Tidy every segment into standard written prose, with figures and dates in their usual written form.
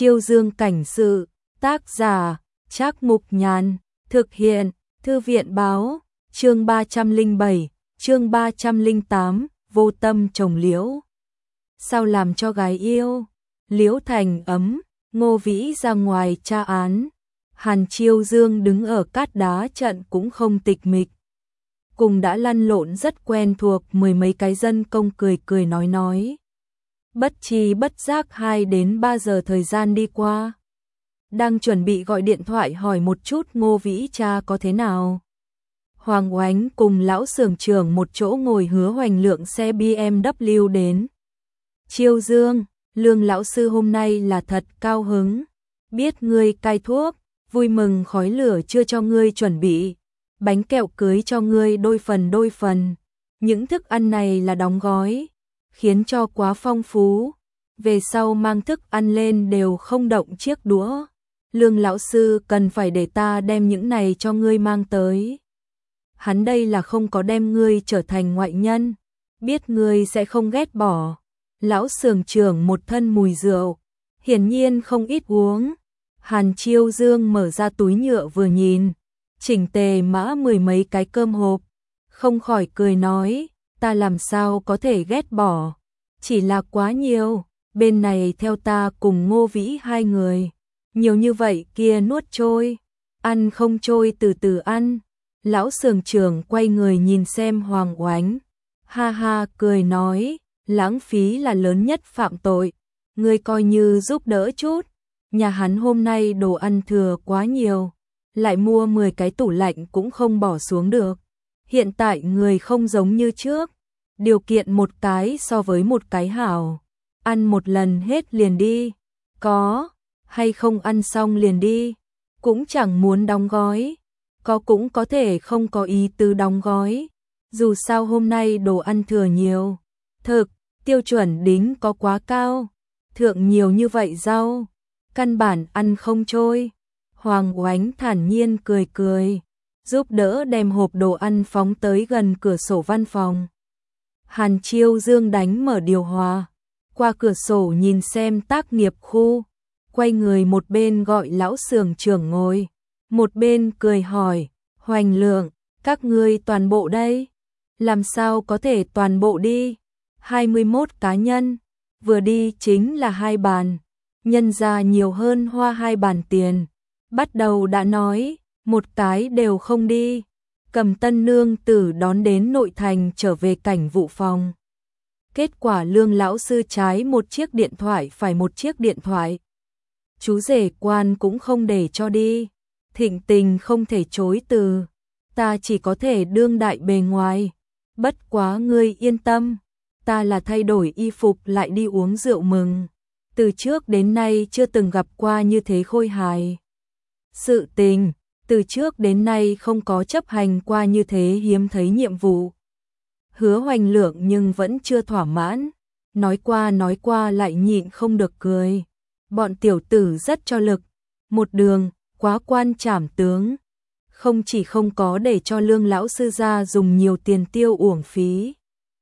Chiêu Dương cảnh sự, tác giả, Trác Mục Nhàn, thực hiện, Thư viện báo, chương 307, chương 308, vô tâm trồng liễu. Sao làm cho gái yêu? Liễu Thành ấm, Ngô Vĩ ra ngoài tra án. Hàn Chiêu Dương đứng ở cát đá trận cũng không tịch mịch. Cùng đã lăn lộn rất quen thuộc, mười mấy cái dân công cười cười nói. Bất chi bất giác 2 đến 3 giờ thời gian đi qua. Đang chuẩn bị gọi điện thoại hỏi một chút Ngô Vĩ cha có thế nào. Hoàng Oánh cùng lão xưởng trưởng một chỗ ngồi hứa hoành lượng xe BMW đến. Chiêu Dương, Lương lão sư hôm nay là thật cao hứng. Biết ngươi cai thuốc, vui mừng khói lửa chưa cho ngươi chuẩn bị. Bánh kẹo cưới cho ngươi đôi phần. Những thức ăn này là đóng gói, khiến cho quá phong phú. Về sau mang thức ăn lên đều không động chiếc đũa. Lương lão sư cần phải để ta đem những này cho ngươi mang tới. Hắn đây là không có đem ngươi trở thành ngoại nhân, biết ngươi sẽ không ghét bỏ. Lão xưởng trưởng một thân mùi rượu, hiển nhiên không ít uống. Hàn Chiêu Dương mở ra túi nhựa vừa nhìn, chỉnh tề mã 10 mấy cái cơm hộp, không khỏi cười nói, ta làm sao có thể ghét bỏ, chỉ là quá nhiều, bên này theo ta cùng Ngô Vĩ 2 người, nhiều như vậy kia nuốt trôi, ăn không trôi từ từ ăn. Lão xưởng trưởng quay người nhìn xem Hoàng Oánh, ha ha cười nói, lãng phí là lớn nhất phạm tội, ngươi coi như giúp đỡ chút. Nhà hắn hôm nay đồ ăn thừa quá nhiều, lại mua 10 cái tủ lạnh cũng không bỏ xuống được. Hiện tại người không giống như trước, điều kiện một cái so với một cái hảo. Ăn một lần hết liền đi, có hay không ăn xong liền đi, cũng chẳng muốn đóng gói, có cũng có thể không có ý tứ đóng gói. Dù sao hôm nay đồ ăn thừa nhiều, thực, tiêu chuẩn đính có quá cao, thượng nhiều như vậy rau, căn bản ăn không trôi. Hoàng Oánh thản nhiên cười, giúp đỡ đem hộp đồ ăn phóng tới gần cửa sổ văn phòng. Hàn Chiêu Dương đánh mở điều hòa, qua cửa sổ nhìn xem tác nghiệp khu, quay người một bên gọi lão xưởng trưởng ngồi, một bên cười hỏi, Hoành Lượng, các ngươi toàn bộ đây? Làm sao có thể toàn bộ đi? 21 cá nhân, vừa đi chính là 2 bàn, nhân ra nhiều hơn hoa 2 bàn tiền. Bắt đầu đã nói, một cái đều không đi, cầm tân nương tử đón đến nội thành trở về cảnh vụ phòng. Kết quả Lương lão sư trái một chiếc điện thoại phải một chiếc điện thoại. Chú rể quan cũng không để cho đi, thịnh tình không thể chối từ, ta chỉ có thể đương đại bề ngoài. Bất quá ngươi yên tâm, ta là thay đổi y phục lại đi uống rượu mừng. Từ trước đến nay chưa từng gặp qua như thế khôi hài. Sự tình, từ trước đến nay không có chấp hành qua như thế hiếm thấy nhiệm vụ. Hứa Hoành Lượng nhưng vẫn chưa thỏa mãn, nói qua lại nhịn không được cười. Bọn tiểu tử rất cho lực, một đường, quá quan trảm tướng. Không chỉ không có để cho Lương lão sư ra dùng nhiều tiền tiêu uổng phí.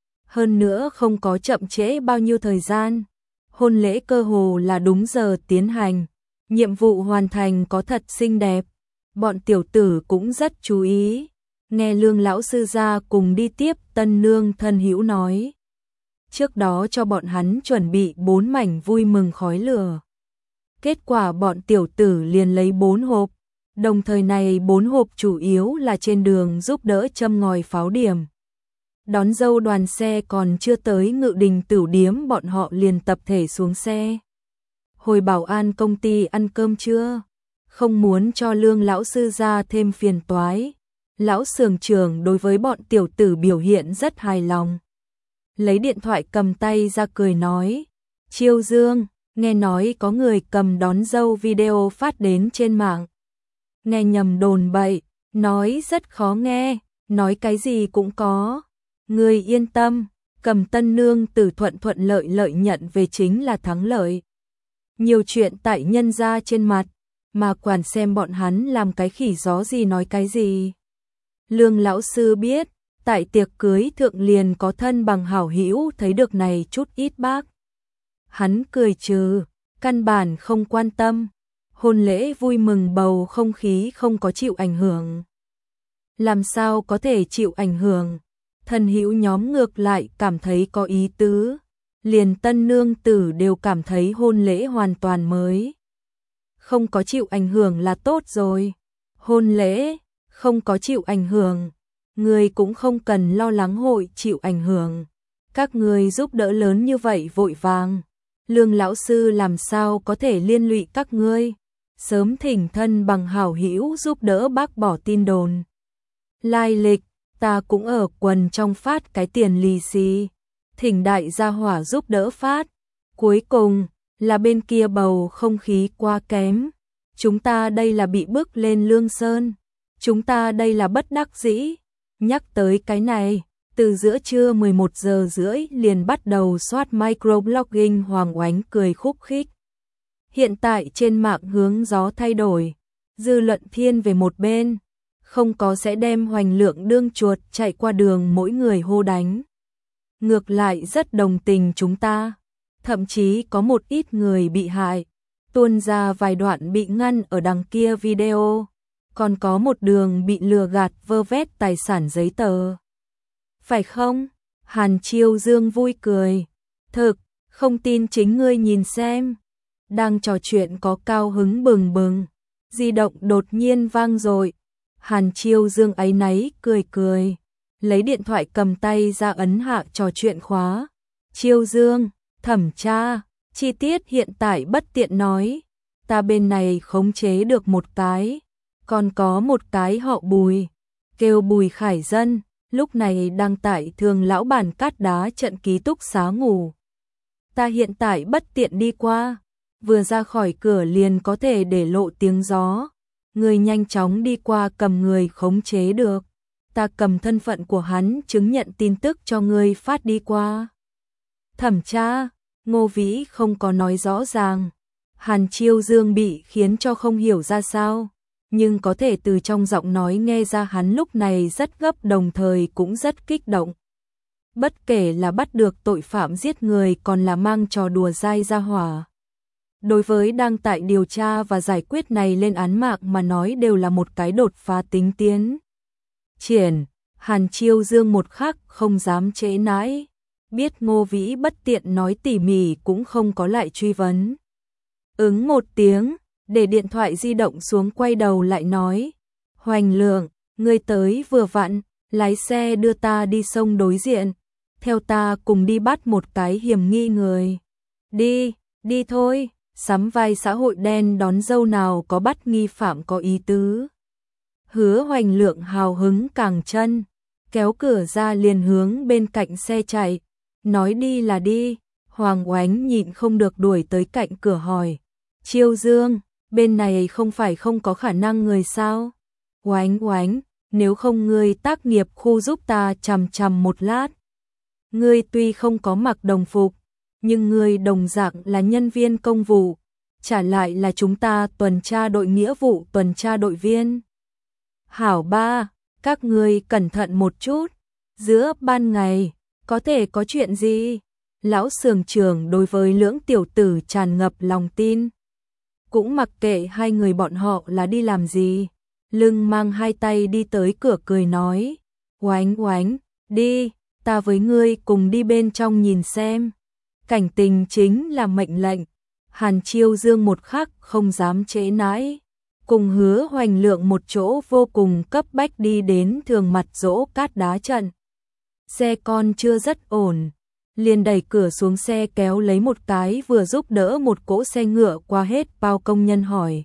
Hơn nữa không có chậm trễ bao nhiêu thời gian. Hôn lễ cơ hồ là đúng giờ tiến hành. Nhiệm vụ hoàn thành có thật xinh đẹp. Bọn tiểu tử cũng rất chú ý. Nghe Lương lão sư ra cùng đi tiếp tân nương thân hữu nói. Trước đó cho bọn hắn chuẩn bị 4 mảnh vui mừng khói lửa. Kết quả bọn tiểu tử liền lấy 4 hộp. Đồng thời này 4 hộp chủ yếu là trên đường giúp đỡ châm ngòi pháo điểm. Đón dâu đoàn xe còn chưa tới Ngự Đình Tửu Điếm bọn họ liền tập thể xuống xe. Hồi bảo an công ty ăn cơm chưa? Không muốn cho Lương lão sư ra thêm phiền toái. Lão xưởng trưởng đối với bọn tiểu tử biểu hiện rất hài lòng. Lấy điện thoại cầm tay ra cười nói. Chiêu Dương, nghe nói có người cầm đón dâu video phát đến trên mạng. Nghe nhầm đồn bậy, nói rất khó nghe, nói cái gì cũng có. Ngươi yên tâm, cầm tân nương tử thuận lợi nhận về chính là thắng lợi. Nhiều chuyện tại nhân ra trên mặt, mà quản xem bọn hắn làm cái khỉ gió gì nói cái gì. Lương lão sư biết, tại tiệc cưới thượng liền có thân bằng hảo hữu thấy được này chút ít bác. Hắn cười trừ, căn bản không quan tâm. Hôn lễ vui mừng bầu không khí không có chịu ảnh hưởng. Làm sao có thể chịu ảnh hưởng? Thân hữu nhóm ngược lại cảm thấy có ý tứ. Liền tân nương tử đều cảm thấy hôn lễ hoàn toàn mới. Không có chịu ảnh hưởng là tốt rồi. Hôn lễ không có chịu ảnh hưởng, người cũng không cần lo lắng hội chịu ảnh hưởng. Các người giúp đỡ lớn như vậy vội vàng, Lương lão sư làm sao có thể liên lụy các ngươi? Sớm thỉnh thân bằng hảo hữu giúp đỡ bác bỏ tin đồn. Lai lịch, ta cũng ở quần trong phát cái tiền lì xì, thỉnh đại gia hỏa giúp đỡ phát. Cuối cùng là bên kia bầu không khí quá kém. Chúng ta đây là bị bước lên Lương Sơn. Chúng ta đây là bất đắc dĩ. Nhắc tới cái này, từ giữa trưa 11 giờ rưỡi liền bắt đầu soát microblogging Hoàng Oánh cười khúc khích. Hiện tại trên mạng hướng gió thay đổi, dư luận thiên về một bên, không có sẽ đem Hoành Lượng đương chuột chạy qua đường mỗi người hô đánh. Ngược lại rất đồng tình chúng ta, thậm chí có một ít người bị hại, tuôn ra vài đoạn bị ngăn ở đằng kia video, còn có một đường bị lừa gạt vơ vét tài sản giấy tờ. Phải không? Hàn Chiêu Dương vui cười. Thực, không tin chính ngươi nhìn xem. Đang trò chuyện có cao hứng bừng bừng, di động đột nhiên vang rồi. Hàn Chiêu Dương áy náy cười cười, lấy điện thoại cầm tay ra ấn hạ trò chuyện khóa. Chiêu Dương, thẩm tra, chi tiết hiện tại bất tiện nói. Ta bên này khống chế được một cái, còn có một cái họ Bùi, kêu Bùi Khải Dân, lúc này đang tại Thường lão bản cát đá trận ký túc xá ngủ. Ta hiện tại bất tiện đi qua, vừa ra khỏi cửa liền có thể để lộ tiếng gió. Người nhanh chóng đi qua cầm người khống chế được. Ta cầm thân phận của hắn chứng nhận tin tức cho người phát đi qua. Thẩm tra, Ngô Vĩ không có nói rõ ràng. Hàn Chiêu Dương bị khiến cho không hiểu ra sao, nhưng có thể từ trong giọng nói nghe ra hắn lúc này rất gấp đồng thời cũng rất kích động. Bất kể là bắt được tội phạm giết người còn là mang trò đùa dai ra hỏa. Đối với đang tại điều tra và giải quyết này lên án mạng mà nói đều là một cái đột phá tính tiến. Triển, Hàn Chiêu Dương một khắc không dám trễ nãi, biết Ngô Vĩ bất tiện nói tỉ mỉ cũng không có lại truy vấn. Ứng một tiếng, để điện thoại di động xuống quay đầu lại nói. Hoành Lượng, ngươi tới vừa vặn, lái xe đưa ta đi sông đối diện, theo ta cùng đi bắt một cái hiểm nghi người. Đi, đi thôi, sắm vai xã hội đen đón dâu nào có bắt nghi phạm có ý tứ. Hứa Hoành Lượng hào hứng càng chân, kéo cửa ra liền hướng bên cạnh xe chạy, nói đi là đi. Hoàng Oánh nhịn không được đuổi tới cạnh cửa hỏi. Chiêu Dương, bên này không phải không có khả năng người sao? Oánh Oánh, nếu không ngươi tác nghiệp khu giúp ta chằm chằm một lát. Ngươi tuy không có mặc đồng phục, nhưng ngươi đồng dạng là nhân viên công vụ, trả lại là chúng ta tuần tra đội nghĩa vụ tuần tra đội viên. Hảo ba, các ngươi cẩn thận một chút, giữa ban ngày, có thể có chuyện gì? Lão xưởng trưởng đối với Lưỡng tiểu tử tràn ngập lòng tin. Cũng mặc kệ hai người bọn họ là đi làm gì, lưng mang hai tay đi tới cửa cười nói. Oánh Oánh, đi, ta với ngươi cùng đi bên trong nhìn xem. Cảnh tình chính là mệnh lệnh. Hàn Chiêu Dương một khắc không dám trễ nãi, cùng Hứa Hoành Lượng một chỗ vô cùng cấp bách đi đến Thường Mặt Dỗ cát đá trận. Xe con chưa rất ổn, liền đẩy cửa xuống xe kéo lấy một cái vừa giúp đỡ một cỗ xe ngựa qua hết bao công nhân hỏi.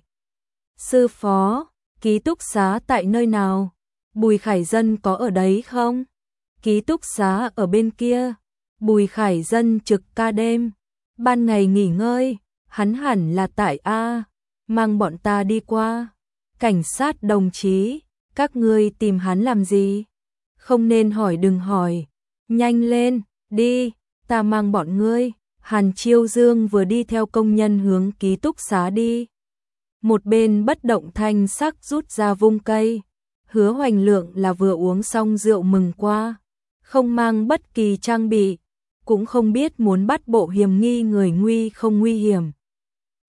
Sư phó, ký túc xá tại nơi nào? Bùi Khải Dân có ở đấy không? Ký túc xá ở bên kia. Bùi Khải Dân trực ca đêm, ban ngày nghỉ ngơi, hắn hẳn là tại A, mang bọn ta đi qua. Cảnh sát đồng chí, các ngươi tìm hắn làm gì? Không nên hỏi đừng hỏi, nhanh lên, đi, ta mang bọn ngươi. Hàn Chiêu Dương vừa đi theo công nhân hướng ký túc xá đi. Một bên bất động thanh sắc rút ra vung cây. Hứa Hoành Lượng là vừa uống xong rượu mừng qua, không mang bất kỳ trang bị, cũng không biết muốn bắt bộ hiểm nghi người nguy không nguy hiểm.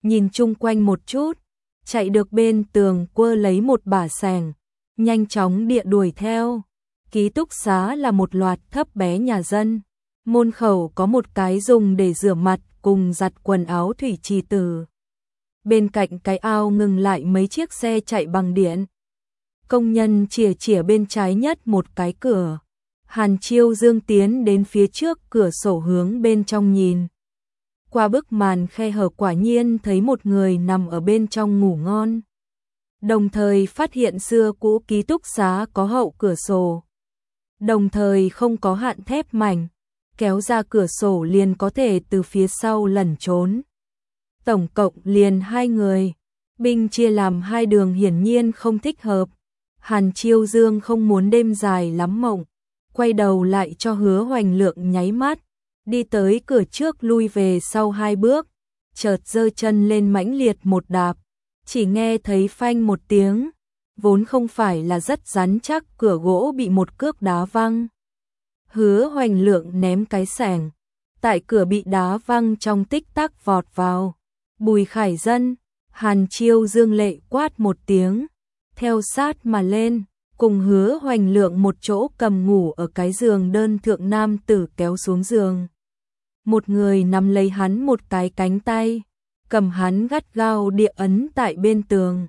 nhìn chung quanh một chút, chạy được bên tường quơ lấy một bả xẻng, nhanh chóng địa đuổi theo. Ký túc xá là một loạt thấp bé nhà dân, môn khẩu có một cái dùng để rửa mặt cùng giặt quần áo thủy trì từ. Bên cạnh cái ao ngừng lại mấy chiếc xe chạy bằng điện. Công nhân chìa bên trái nhất một cái cửa. Hàn Chiêu Dương tiến đến phía trước cửa sổ hướng bên trong nhìn. Qua bức màn khe hở quả nhiên thấy một người nằm ở bên trong ngủ ngon. Đồng thời phát hiện xưa cũ ký túc xá có hậu cửa sổ. Đồng thời không có hạn thép mảnh, kéo ra cửa sổ liền có thể từ phía sau lẩn trốn. Tổng cộng liền 2 người, binh chia làm 2 đường hiển nhiên không thích hợp. Hàn Chiêu Dương không muốn đêm dài lắm mộng, quay đầu lại cho Hứa Hoành Lượng nháy mắt, đi tới cửa trước lui về sau 2 bước, chợt giơ chân lên mãnh liệt một đạp, chỉ nghe thấy phanh một tiếng, vốn không phải là rất rắn chắc cửa gỗ bị một cước đá văng. Hứa Hoành Lượng ném cái xẻng, tại cửa bị đá văng trong tích tắc vọt vào. Bùi Khải Dân, Hàn Chiêu Dương lệ quát một tiếng, theo sát mà lên, cùng Hứa Hoành Lượng một chỗ cầm ngủ ở cái giường đơn thượng nam tử kéo xuống giường. Một người nắm lấy hắn một cái cánh tay, cầm hắn gắt gao địa ấn tại bên tường.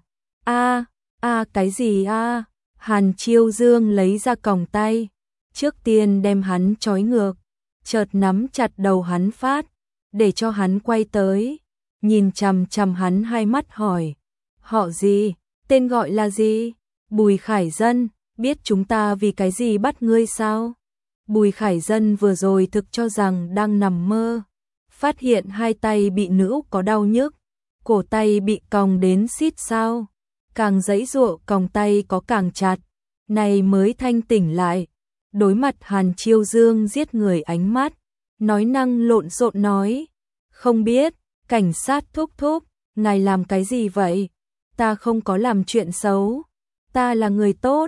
Cái gì a? Hàn Chiêu Dương lấy ra còng tay, trước tiên đem hắn trói ngược, chợt nắm chặt đầu hắn phát, để cho hắn quay tới, nhìn chằm chằm hắn 2 mắt hỏi, họ gì, tên gọi là gì? Bùi Khải Dân, biết chúng ta vì cái gì bắt ngươi sao? Bùi Khải Dân vừa rồi thực cho rằng đang nằm mơ, phát hiện 2 tay bị nữ có đau nhức, cổ tay bị còng đến xít sao, càng giãy giụa còng tay có càng chặt, này mới thanh tỉnh lại. Đối mặt Hàn Chiêu Dương giết người ánh mắt, nói năng lộn xộn nói, không biết, cảnh sát thúc thúc, ngài làm cái gì vậy? Ta không có làm chuyện xấu, ta là người tốt,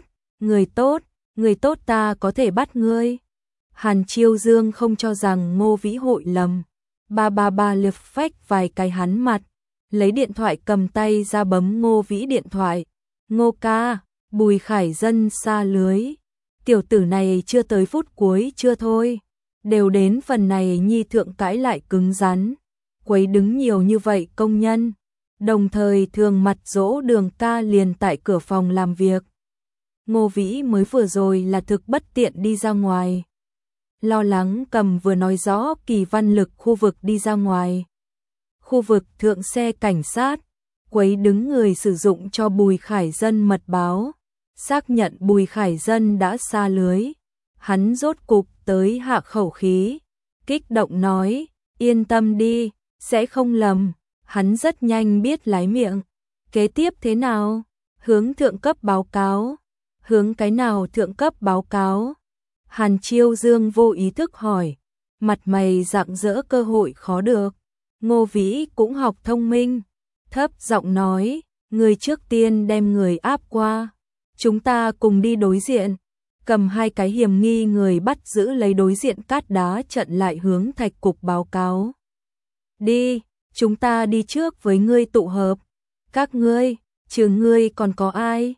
người tốt ta có thể bắt ngươi. Hàn Chiêu Dương không cho rằng Ngô Vĩ hội lầm, ba liệp phách vài cái hắn mặt, lấy điện thoại cầm tay ra bấm Ngô Vĩ điện thoại. Ngô ca, Bùi Khải Dân xa lưới. Tiểu tử này chưa tới phút cuối chưa thôi, đều đến phần này nhi thượng cãi lại cứng rắn, quấy đứng nhiều như vậy công nhân, đồng thời thường mặt dỗ Đường ca liền tại cửa phòng làm việc. Ngô Vĩ mới vừa rồi là thực bất tiện đi ra ngoài, lo lắng cầm vừa nói rõ Kỳ Văn Lực khu vực đi ra ngoài. Khu vực thượng xe cảnh sát, quấy đứng người sử dụng cho Bùi Khải Dân mật báo. Xác nhận Bùi Khải Dân đã xa lưới, hắn rốt cục tới hạ khẩu khí, kích động nói, yên tâm đi, sẽ không lầm, hắn rất nhanh biết lái miệng. Kế tiếp thế nào? Hướng thượng cấp báo cáo. Hướng cái nào thượng cấp báo cáo? Hàn Chiêu Dương vô ý thức hỏi, mặt mày rạng rỡ cơ hội khó được. Ngô Vĩ cũng học thông minh, thấp giọng nói, người trước tiên đem người áp qua. Chúng ta cùng đi đối diện, cầm 2 cái hiểm nghi người bắt giữ lấy đối diện cát đá trận lại hướng Thạch cục báo cáo. Đi, chúng ta đi trước với ngươi tụ hợp. Các ngươi, trừ ngươi còn có ai?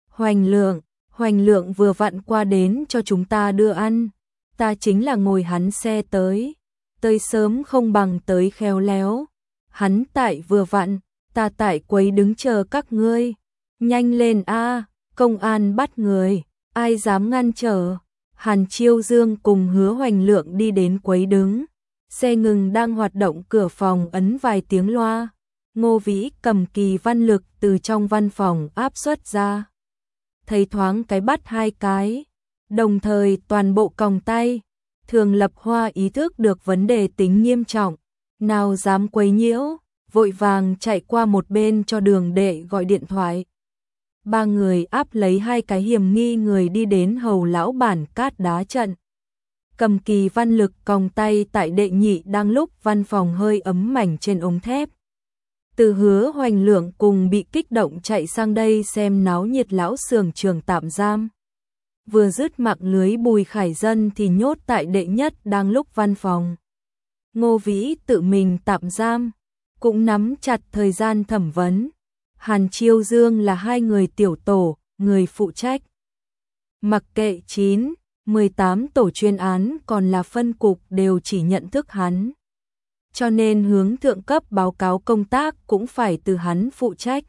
Hoành Lượng vừa vặn qua đến cho chúng ta đưa ăn. Ta chính là ngồi hắn xe tới sớm không bằng tới khéo léo. Hắn tại vừa vặn, ta tại quấy đứng chờ các ngươi. Nhanh lên a! Công an bắt người, ai dám ngăn trở? Hàn Chiêu Dương cùng Hứa Hoành Lượng đi đến quấy đứng, xe ngừng đang hoạt động cửa phòng ấn vài tiếng loa. Ngô Vĩ cầm Kỳ Văn Lực từ trong văn phòng áp xuất ra, thấy thoáng cái bắt 2 cái, đồng thời toàn bộ còng tay. Thường Lập Hoa ý thức được vấn đề tính nghiêm trọng, nào dám quấy nhiễu, vội vàng chạy qua một bên cho Đường đệ gọi điện thoại. 3 người áp lấy 2 cái hiểm nghi người đi đến hầu lão bản cát đá trận. Cầm Kỳ Văn Lực còng tay tại đệ nhị đang lúc văn phòng hơi ấm mảnh trên ống thép. Từ Hứa Hoành Lượng cùng bị kích động chạy sang đây xem náo nhiệt lão xưởng trường tạm giam. Vừa dứt mạng lưới Bùi Khải Dân thì nhốt tại đệ nhất đang lúc văn phòng. Ngô Vĩ tự mình tạm giam, cũng nắm chặt thời gian thẩm vấn. Hàn Chiêu Dương là hai người tiểu tổ, người phụ trách. Mặc kệ 9, 18 tổ chuyên án còn là phân cục đều chỉ nhận thức hắn. Cho nên hướng thượng cấp báo cáo công tác cũng phải từ hắn phụ trách.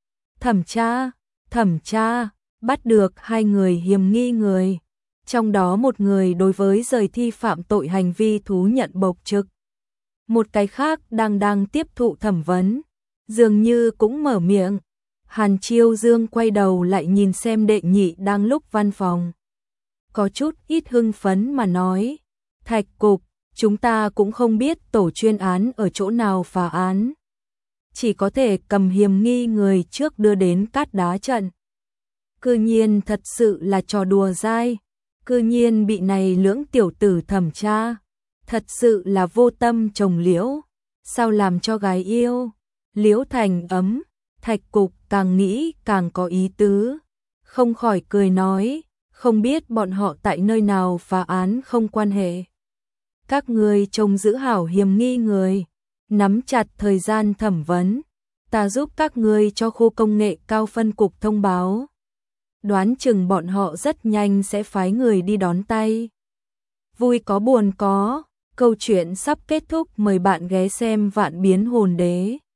Thẩm tra, bắt được hai người hiểm nghi người. Trong đó một người đối với rời thi phạm tội hành vi thú nhận bộc trực. Một cái khác đang tiếp thụ thẩm vấn. Dường như cũng mở miệng. Hàn Chiêu Dương quay đầu lại nhìn xem Đệ Nhị đang lúc văn phòng. Có chút ít hưng phấn mà nói. Thạch cục, chúng ta cũng không biết tổ chuyên án ở chỗ nào phá án. Chỉ có thể cầm hiểm nghi người trước đưa đến cát đá trận. Cư nhiên thật sự là trò đùa dai. Cư nhiên bị này lưỡng tiểu tử thẩm tra. Thật sự là vô tâm trồng liễu. Sao làm cho gái yêu. Liễu Thành ấm. Thạch cục càng nghĩ càng có ý tứ. Không khỏi cười nói. Không biết bọn họ tại nơi nào phá án không quan hệ. Các người trông giữ hảo hiểm nghi người. Nắm chặt thời gian thẩm vấn. Ta giúp các người cho khu công nghệ cao phân cục thông báo. Đoán chừng bọn họ rất nhanh sẽ phái người đi đón tay. Vui có buồn có. Câu chuyện sắp kết thúc, mời bạn ghé xem Vạn Biến Hồn Đế.